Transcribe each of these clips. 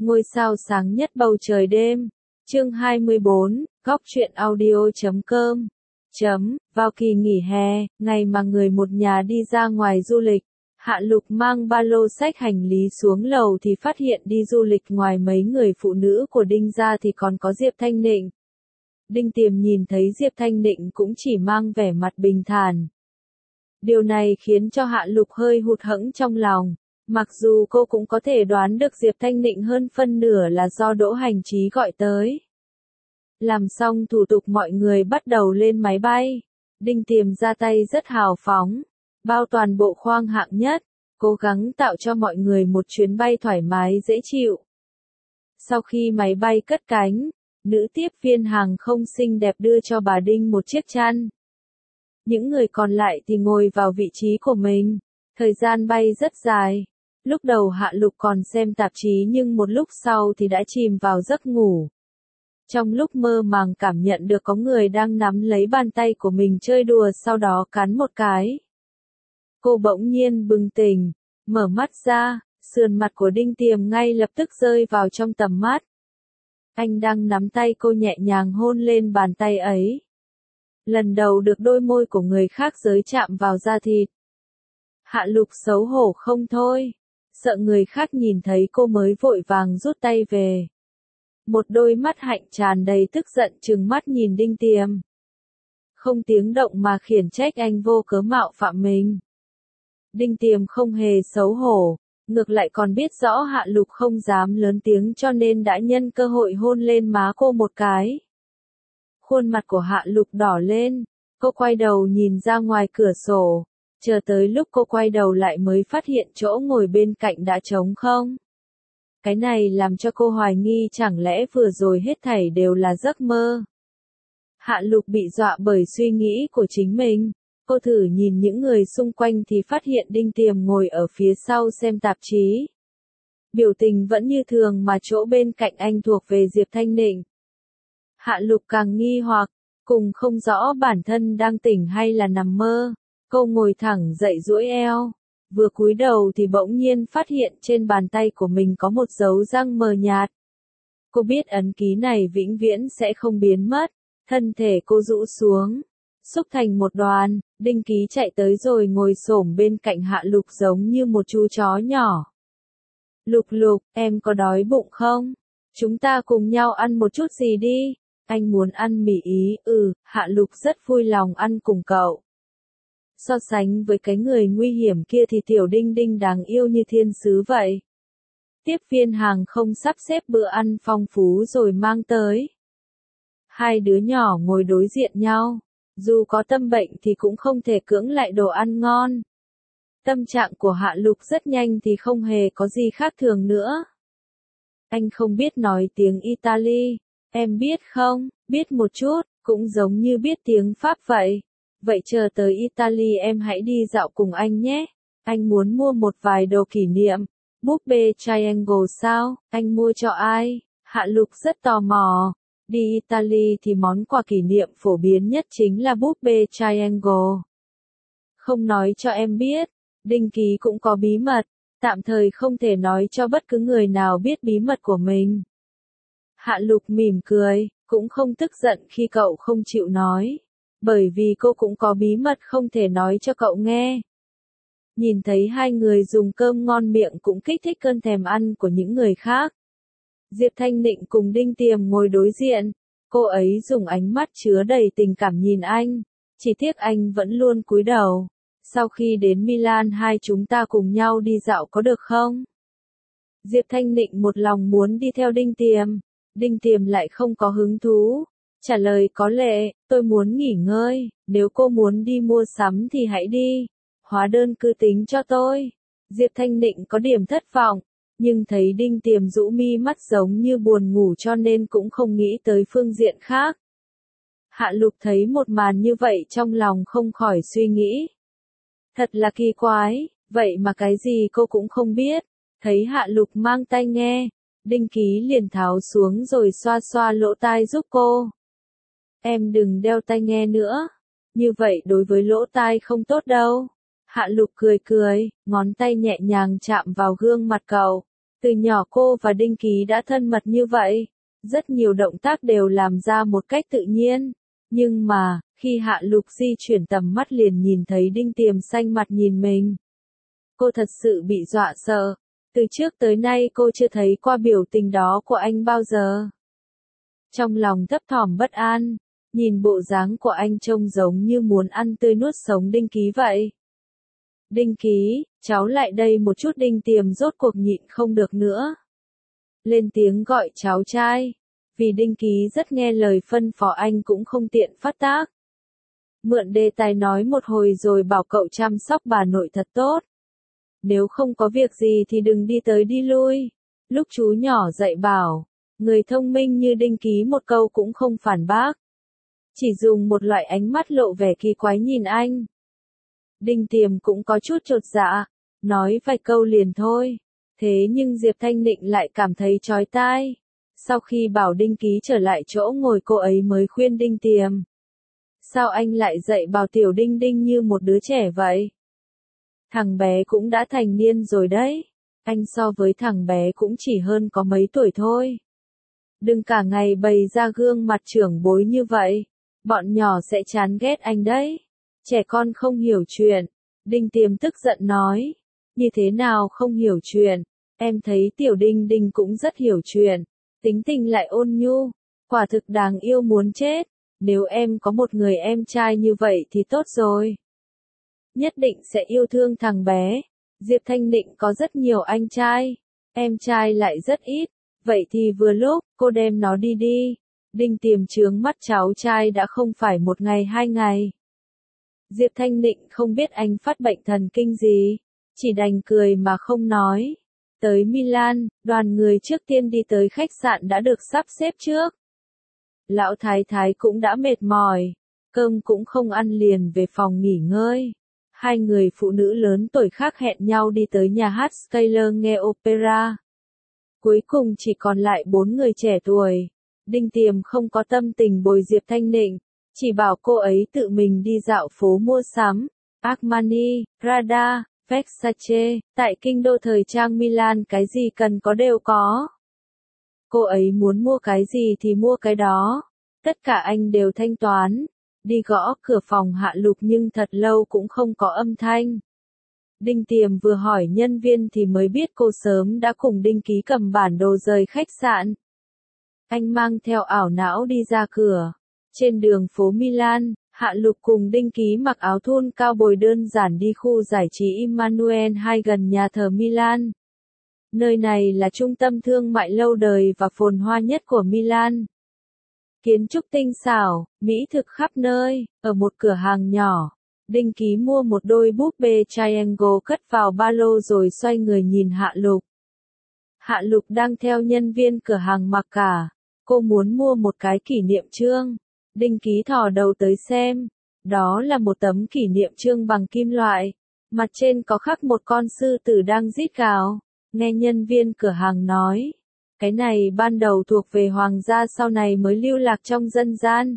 Ngôi sao sáng nhất bầu trời đêm. Chương 24, góc truyện audio.com. Vào kỳ nghỉ hè, ngày mà người một nhà đi ra ngoài du lịch, Hạ Lục mang ba lô xách hành lý xuống lầu thì phát hiện đi du lịch ngoài mấy người phụ nữ của Đinh ra thì còn có Diệp Thanh Nịnh. Đinh Tiềm nhìn thấy Diệp Thanh Nịnh cũng chỉ mang vẻ mặt bình thản. Điều này khiến cho Hạ Lục hơi hụt hẫng trong lòng. Mặc dù cô cũng có thể đoán được Diệp Thanh Nịnh hơn phân nửa là do Đỗ Hành Trí gọi tới. Làm xong thủ tục mọi người bắt đầu lên máy bay. Đinh Tiềm ra tay rất hào phóng, bao toàn bộ khoang hạng nhất, cố gắng tạo cho mọi người một chuyến bay thoải mái dễ chịu. Sau khi máy bay cất cánh, nữ tiếp viên hàng không xinh đẹp đưa cho bà Đinh một chiếc chăn. Những người còn lại thì ngồi vào vị trí của mình. Thời gian bay rất dài. Lúc đầu Hạ Lục còn xem tạp chí nhưng một lúc sau thì đã chìm vào giấc ngủ. Trong lúc mơ màng cảm nhận được có người đang nắm lấy bàn tay của mình chơi đùa sau đó cắn một cái. Cô bỗng nhiên bừng tỉnh, mở mắt ra, sườn mặt của Đinh Tiềm ngay lập tức rơi vào trong tầm mắt. Anh đang nắm tay cô nhẹ nhàng hôn lên bàn tay ấy. Lần đầu được đôi môi của người khác giới chạm vào da thịt. Hạ Lục xấu hổ không thôi, sợ người khác nhìn thấy cô mới vội vàng rút tay về. Một đôi mắt hạnh tràn đầy tức giận trừng mắt nhìn Đinh Tiềm. Không tiếng động mà khiển trách anh vô cớ mạo phạm mình. Đinh Tiềm không hề xấu hổ, ngược lại còn biết rõ Hạ Lục không dám lớn tiếng cho nên đã nhân cơ hội hôn lên má cô một cái. Khuôn mặt của Hạ Lục đỏ lên, cô quay đầu nhìn ra ngoài cửa sổ, chờ tới lúc cô quay đầu lại mới phát hiện chỗ ngồi bên cạnh đã trống không. Cái này làm cho cô hoài nghi chẳng lẽ vừa rồi hết thảy đều là giấc mơ. Hạ Lục bị dọa bởi suy nghĩ của chính mình. Cô thử nhìn những người xung quanh thì phát hiện Đinh Tiềm ngồi ở phía sau xem tạp chí. Biểu tình vẫn như thường mà chỗ bên cạnh anh thuộc về Diệp Thanh Nịnh. Hạ Lục càng nghi hoặc, cùng không rõ bản thân đang tỉnh hay là nằm mơ. Cô ngồi thẳng dậy duỗi eo. Vừa cúi đầu thì bỗng nhiên phát hiện trên bàn tay của mình có một dấu răng mờ nhạt. Cô biết ấn ký này vĩnh viễn sẽ không biến mất. Thân thể cô rũ xuống, xúc thành một đoàn. Đinh Ký chạy tới rồi ngồi xổm bên cạnh Hạ Lục giống như một chú chó nhỏ. Lục Lục, em có đói bụng không? Chúng ta cùng nhau ăn một chút gì đi. Anh muốn ăn mì Ý. Hạ Lục rất vui lòng ăn cùng cậu. So sánh với cái người nguy hiểm kia thì tiểu Đinh Đinh đáng yêu như thiên sứ vậy. Tiếp viên hàng không sắp xếp bữa ăn phong phú rồi mang tới. Hai đứa nhỏ ngồi đối diện nhau. Dù có tâm bệnh thì cũng không thể cưỡng lại đồ ăn ngon. Tâm trạng của Hạ Lục rất nhanh thì không hề có gì khác thường nữa. Anh không biết nói tiếng Italy. Em biết không? Biết một chút, cũng giống như biết tiếng Pháp vậy. Vậy chờ tới Italy em hãy đi dạo cùng anh nhé. Anh muốn mua một vài đồ kỷ niệm. Búp bê Triangle sao? Anh mua cho ai? Hạ Lục rất tò mò. Đi Italy thì món quà kỷ niệm phổ biến nhất chính là búp bê Triangle. Không nói cho em biết. Đinh Ký cũng có bí mật. Tạm thời không thể nói cho bất cứ người nào biết bí mật của mình. Hạ Lục mỉm cười, cũng không tức giận khi cậu không chịu nói. Bởi vì cô cũng có bí mật không thể nói cho cậu nghe. Nhìn thấy hai người dùng cơm ngon miệng cũng kích thích cơn thèm ăn của những người khác. Diệp Thanh Nịnh cùng Đinh Tiềm ngồi đối diện. Cô ấy dùng ánh mắt chứa đầy tình cảm nhìn anh. Chỉ tiếc anh vẫn luôn cúi đầu. Sau khi đến Milan hai chúng ta cùng nhau đi dạo có được không? Diệp Thanh Nịnh một lòng muốn đi theo Đinh Tiềm. Đinh Tiềm lại không có hứng thú. Trả lời có lệ, tôi muốn nghỉ ngơi, nếu cô muốn đi mua sắm thì hãy đi. Hóa đơn cứ tính cho tôi. Diệp Thanh Nịnh có điểm thất vọng, nhưng thấy Đinh Tiềm rũ mi mắt giống như buồn ngủ cho nên cũng không nghĩ tới phương diện khác. Hạ Lục thấy một màn như vậy trong lòng không khỏi suy nghĩ. Thật là kỳ quái, vậy mà cái gì cô cũng không biết. Thấy Hạ Lục mang tai nghe, Đinh Ký liền tháo xuống rồi xoa xoa lỗ tai giúp cô. Em đừng đeo tai nghe nữa, như vậy đối với lỗ tai không tốt đâu. Hạ Lục cười cười, ngón tay nhẹ nhàng chạm vào gương mặt cậu. Từ nhỏ cô và Đinh Ký đã thân mật như vậy, rất nhiều động tác đều làm ra một cách tự nhiên. Nhưng mà, khi Hạ Lục di chuyển tầm mắt liền nhìn thấy Đinh Tiềm xanh mặt nhìn mình. Cô thật sự bị dọa sợ. Từ trước tới nay cô chưa thấy qua biểu tình đó của anh bao giờ. Trong lòng thấp thỏm bất an, nhìn bộ dáng của anh trông giống như muốn ăn tươi nuốt sống Đinh Ký vậy. Đinh Ký, cháu lại đây một chút. Đinh Tiềm rốt cuộc nhịn không được nữa. Lên tiếng gọi cháu trai. Vì Đinh Ký rất nghe lời phân phó anh cũng không tiện phát tác. Mượn đề tài nói một hồi rồi bảo cậu chăm sóc bà nội thật tốt. Nếu không có việc gì thì đừng đi tới đi lui. Lúc chú nhỏ dạy bảo, người thông minh như Đinh Ký một câu cũng không phản bác. Chỉ dùng một loại ánh mắt lộ vẻ kỳ quái nhìn anh. Đinh Tiềm cũng có chút chột dạ, nói vài câu liền thôi. Thế nhưng Diệp Thanh Nịnh lại cảm thấy chói tai. Sau khi bảo Đinh Ký trở lại chỗ ngồi cô ấy mới khuyên Đinh Tiềm. Sao anh lại dạy bảo tiểu Đinh Đinh như một đứa trẻ vậy? Thằng bé cũng đã thành niên rồi đấy. Anh so với thằng bé cũng chỉ hơn có mấy tuổi thôi. Đừng cả ngày bày ra gương mặt trưởng bối như vậy. Bọn nhỏ sẽ chán ghét anh đấy. Trẻ con không hiểu chuyện. Đinh Tiềm tức giận nói. Như thế nào không hiểu chuyện? Em thấy tiểu Đinh Đinh cũng rất hiểu chuyện. Tính tình lại ôn nhu. Quả thực đáng yêu muốn chết. Nếu em có một người em trai như vậy thì tốt rồi. Nhất định sẽ yêu thương thằng bé. Diệp Thanh Nịnh có rất nhiều anh trai. Em trai lại rất ít. Vậy thì vừa lúc, cô đem nó đi đi. Đinh Tiềm trướng mắt cháu trai đã không phải một ngày hai ngày. Diệp Thanh Nịnh không biết anh phát bệnh thần kinh gì. Chỉ đành cười mà không nói. Tới Milan, đoàn người trước tiên đi tới khách sạn đã được sắp xếp trước. Lão Thái Thái cũng đã mệt mỏi. Cơm cũng không ăn liền về phòng nghỉ ngơi. Hai người phụ nữ lớn tuổi khác hẹn nhau đi tới nhà hát Skyler nghe opera. Cuối cùng chỉ còn lại 4 người trẻ tuổi. Đinh Tiềm không có tâm tình bồi Diệp Thanh Nịnh, chỉ bảo cô ấy tự mình đi dạo phố mua sắm. Armani, Prada, Versace, tại kinh đô thời trang Milan cái gì cần có đều có. Cô ấy muốn mua cái gì thì mua cái đó. Tất cả anh đều thanh toán. Đi gõ cửa phòng Hạ Lục nhưng thật lâu cũng không có âm thanh. Đinh Tiềm vừa hỏi nhân viên thì mới biết cô sớm đã cùng Đinh Ký cầm bản đồ rời khách sạn. Anh mang theo ảo não đi ra cửa. Trên đường phố Milan, Hạ Lục cùng Đinh Ký mặc áo thun cao bồi đơn giản đi khu giải trí Emmanuel hay gần nhà thờ Milan. Nơi này là trung tâm thương mại lâu đời và phồn hoa nhất của Milan. Kiến trúc tinh xảo, mỹ thực khắp nơi. Ở một cửa hàng nhỏ, Đinh Ký mua một đôi búp bê triangle cất vào ba lô rồi xoay người nhìn Hạ Lục. Hạ Lục đang theo nhân viên cửa hàng mặc cả. Cô muốn mua một cái kỷ niệm chương. Đinh Ký thò đầu tới xem. Đó là một tấm kỷ niệm chương bằng kim loại. Mặt trên có khắc một con sư tử đang rít gào. Nghe nhân viên cửa hàng nói. Cái này ban đầu thuộc về hoàng gia sau này mới lưu lạc trong dân gian.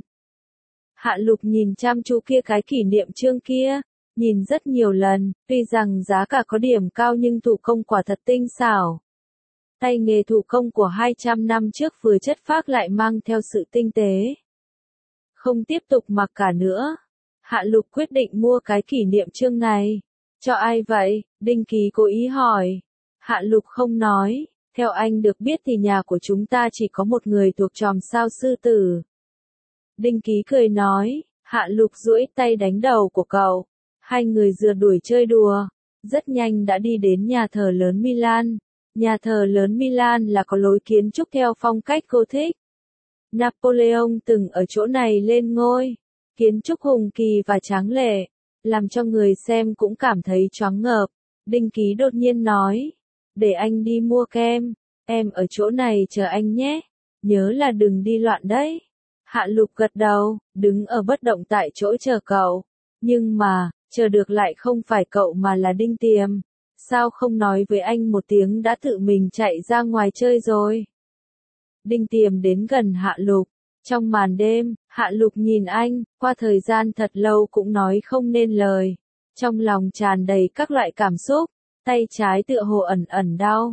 Hạ Lục nhìn chăm chú kia cái kỷ niệm chương kia. Nhìn rất nhiều lần, tuy rằng giá cả có điểm cao nhưng thủ công quả thật tinh xảo. Tay nghề thủ công của 200 năm trước vừa chất phác lại mang theo sự tinh tế. Không tiếp tục mặc cả nữa. Hạ Lục quyết định mua cái kỷ niệm chương này. Cho ai vậy? Đinh Ký cố ý hỏi. Hạ Lục không nói. Theo anh được biết thì nhà của chúng ta chỉ có một người thuộc chòm sao sư tử. Đinh Ký cười nói. Hạ Lục duỗi tay đánh đầu của cậu. Hai người rượt đuổi chơi đùa. Rất nhanh đã đi đến nhà thờ lớn Milan. Nhà thờ lớn Milan là có lối kiến trúc theo phong cách Gothic. Napoleon từng ở chỗ này lên ngôi. Kiến trúc hùng kỳ và tráng lệ, làm cho người xem cũng cảm thấy choáng ngợp. Đinh Ký đột nhiên nói, để anh đi mua kem, em ở chỗ này chờ anh nhé, nhớ là đừng đi loạn đấy. Hạ Lục gật đầu, đứng ở bất động tại chỗ chờ cậu. Nhưng mà, chờ được lại không phải cậu mà là Đinh Tiềm. Sao không nói với anh một tiếng đã tự mình chạy ra ngoài chơi rồi? Đinh Tiềm đến gần Hạ Lục. Trong màn đêm, Hạ Lục nhìn anh, qua thời gian thật lâu cũng nói không nên lời. Trong lòng tràn đầy các loại cảm xúc, tay trái tựa hồ ẩn ẩn đau.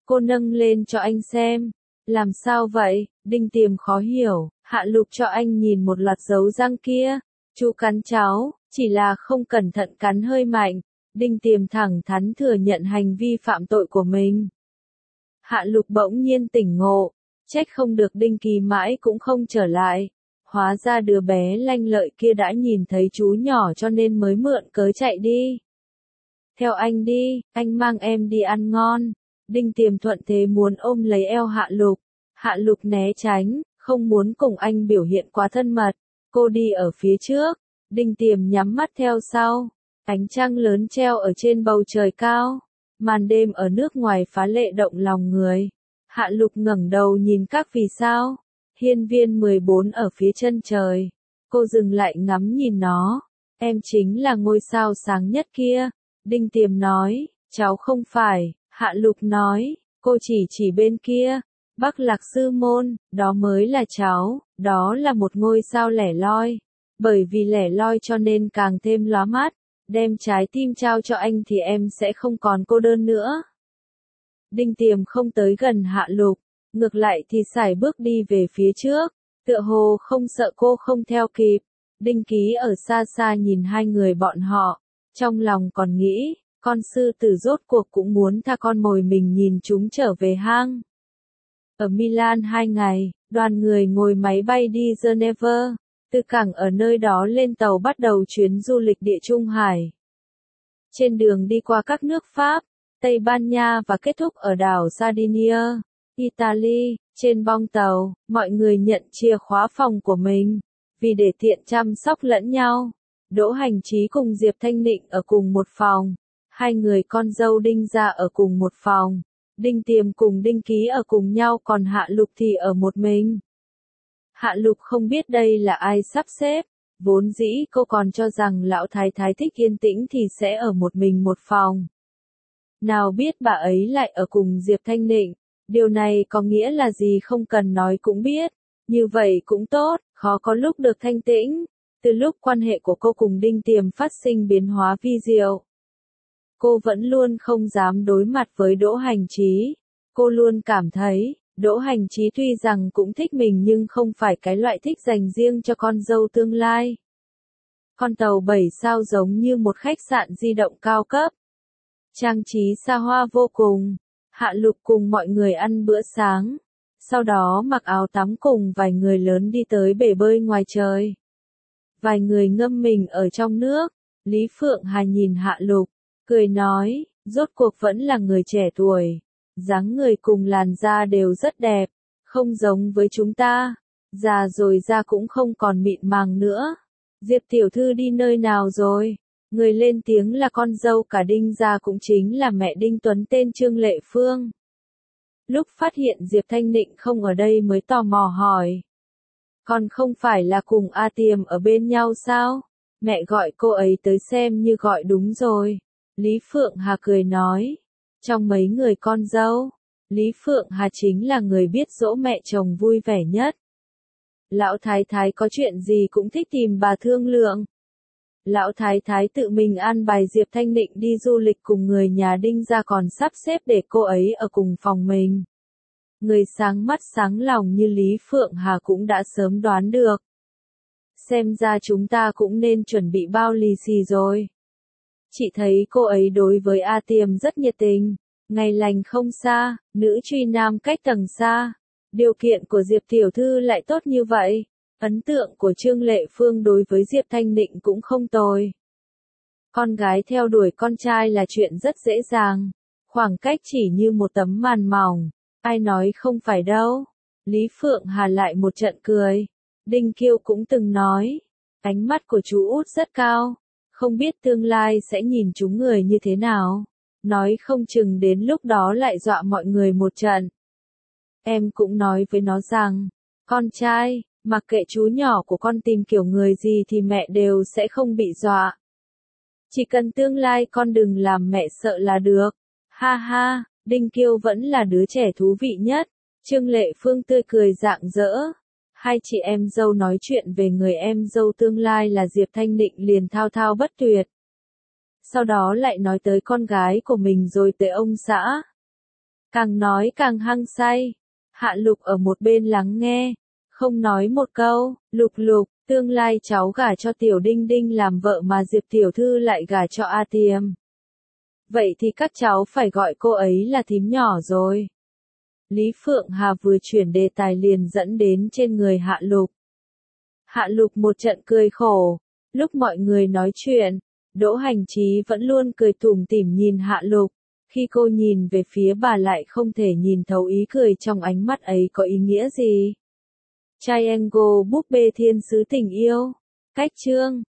Cô nâng lên cho anh xem. Làm sao vậy? Đinh Tiềm khó hiểu. Hạ Lục cho anh nhìn một loạt dấu răng kia. Chú cắn cháu, chỉ là không cẩn thận cắn hơi mạnh. Đinh Tiềm thẳng thắn thừa nhận hành vi phạm tội của mình. Hạ Lục bỗng nhiên tỉnh ngộ. Trách không được Đinh Kỳ mãi cũng không trở lại. Hóa ra đứa bé lanh lợi kia đã nhìn thấy chú nhỏ cho nên mới mượn cớ chạy đi. Theo anh đi, anh mang em đi ăn ngon. Đinh Tiềm thuận thế muốn ôm lấy eo Hạ Lục. Hạ Lục né tránh, không muốn cùng anh biểu hiện quá thân mật. Cô đi ở phía trước, Đinh Tiềm nhắm mắt theo sau. Ánh trăng lớn treo ở trên bầu trời cao. Màn đêm ở nước ngoài phá lệ động lòng người. Hạ Lục ngẩng đầu nhìn các vì sao. Hiên viên 14 ở phía chân trời. Cô dừng lại ngắm nhìn nó. Em chính là ngôi sao sáng nhất kia. Đinh Tiềm nói, cháu không phải. Hạ Lục nói, cô chỉ bên kia. Bắc Lạc Sư Môn, đó mới là cháu, đó là một ngôi sao lẻ loi. Bởi vì lẻ loi cho nên càng thêm lóa mắt. Đem trái tim trao cho anh thì em sẽ không còn cô đơn nữa. Đinh Tiềm không tới gần Hạ Lục, ngược lại thì sải bước đi về phía trước, tựa hồ không sợ cô không theo kịp. Đinh Ký ở xa xa nhìn hai người bọn họ, trong lòng còn nghĩ, con sư tử rốt cuộc cũng muốn tha con mồi mình nhìn chúng trở về hang. Ở Milan 2 ngày, đoàn người ngồi máy bay đi Geneva, từ cảng ở nơi đó lên tàu bắt đầu chuyến du lịch địa Trung Hải. Trên đường đi qua các nước Pháp, Tây Ban Nha và kết thúc ở đảo Sardinia, Italy. Trên bong tàu, mọi người nhận chìa khóa phòng của mình, vì để tiện chăm sóc lẫn nhau. Đỗ Hành Chí cùng Diệp Thanh Nịnh ở cùng một phòng, hai người con dâu Đinh gia ở cùng một phòng, Đinh Tiềm cùng Đinh Ký ở cùng nhau còn Hạ Lục thì ở một mình. Hạ Lục không biết đây là ai sắp xếp, vốn dĩ cô còn cho rằng lão thái thái thích yên tĩnh thì sẽ ở một mình một phòng. Nào biết bà ấy lại ở cùng Diệp Thanh Nịnh, điều này có nghĩa là gì không cần nói cũng biết, như vậy cũng tốt, khó có lúc được thanh tĩnh. Từ lúc quan hệ của cô cùng Đinh Tiềm phát sinh biến hóa vi diệu, cô vẫn luôn không dám đối mặt với Đỗ Hành Chí. Cô luôn cảm thấy, Đỗ Hành Chí tuy rằng cũng thích mình nhưng không phải cái loại thích dành riêng cho con dâu tương lai. Con tàu 7 sao giống như một khách sạn di động cao cấp. Trang trí xa hoa vô cùng. Hạ Lục cùng mọi người ăn bữa sáng. Sau đó mặc áo tắm cùng vài người lớn đi tới bể bơi ngoài trời. Vài người ngâm mình ở trong nước. Lý Phượng Hà nhìn Hạ Lục, cười nói, rốt cuộc vẫn là người trẻ tuổi. Dáng người cùng làn da đều rất đẹp, không giống với chúng ta. Già rồi da cũng không còn mịn màng nữa. Diệp tiểu thư đi nơi nào rồi? Người lên tiếng là con dâu cả Đinh gia cũng chính là mẹ Đinh Tuấn tên Trương Lệ Phương. Lúc phát hiện Diệp Thanh Nịnh không ở đây mới tò mò hỏi. Còn không phải là cùng A Tiềm ở bên nhau sao? Mẹ gọi cô ấy tới xem như gọi đúng rồi. Lý Phượng Hà cười nói. Trong mấy người con dâu, Lý Phượng Hà chính là người biết dỗ mẹ chồng vui vẻ nhất. Lão thái thái có chuyện gì cũng thích tìm bà thương lượng. Lão thái thái tự mình an bài Diệp Thanh Nịnh đi du lịch cùng người nhà Đinh gia còn sắp xếp để cô ấy ở cùng phòng mình. Người sáng mắt sáng lòng như Lý Phượng Hà cũng đã sớm đoán được. Xem ra chúng ta cũng nên chuẩn bị bao lì xì rồi. Chị thấy cô ấy đối với A Tiềm rất nhiệt tình, ngày lành không xa, nữ truy nam cách tầng xa. Điều kiện của Diệp tiểu thư lại tốt như vậy. Ấn tượng của Trương Lệ Phương đối với Diệp Thanh Nịnh cũng không tồi. Con gái theo đuổi con trai là chuyện rất dễ dàng. Khoảng cách chỉ như một tấm màn mỏng. Ai nói không phải đâu. Lý Phượng Hà lại một trận cười. Đinh Kiêu cũng từng nói. Ánh mắt của chú út rất cao. Không biết tương lai sẽ nhìn chúng người như thế nào. Nói không chừng đến lúc đó lại dọa mọi người một trận. Em cũng nói với nó rằng, con trai, mặc kệ chú nhỏ của con tìm kiểu người gì thì mẹ đều sẽ không bị dọa. Chỉ cần tương lai con đừng làm mẹ sợ là được. Ha ha, Đinh Kiêu vẫn là đứa trẻ thú vị nhất. Trương Lệ Phương tươi cười rạng rỡ. Hai chị em dâu nói chuyện về người em dâu tương lai là Diệp Thanh Nịnh liền thao thao bất tuyệt. Sau đó lại nói tới con gái của mình rồi tới ông xã. Càng nói càng hăng say. Hạ Lục ở một bên lắng nghe, không nói một câu. Lục Lục, tương lai cháu gả cho Tiểu Đinh Đinh làm vợ mà Diệp tiểu thư lại gả cho A Tiềm. Vậy thì các cháu phải gọi cô ấy là thím nhỏ rồi. Lý Phượng Hà vừa chuyển đề tài liền dẫn đến trên người Hạ Lục. Hạ Lục một trận cười khổ. Lúc mọi người nói chuyện, Đỗ Hành Chí vẫn luôn cười tủm tỉm nhìn Hạ Lục. Khi cô nhìn về phía bà lại không thể nhìn thấu ý cười trong ánh mắt ấy có ý nghĩa gì. Triangle búp bê thiên sứ tình yêu. Cách chương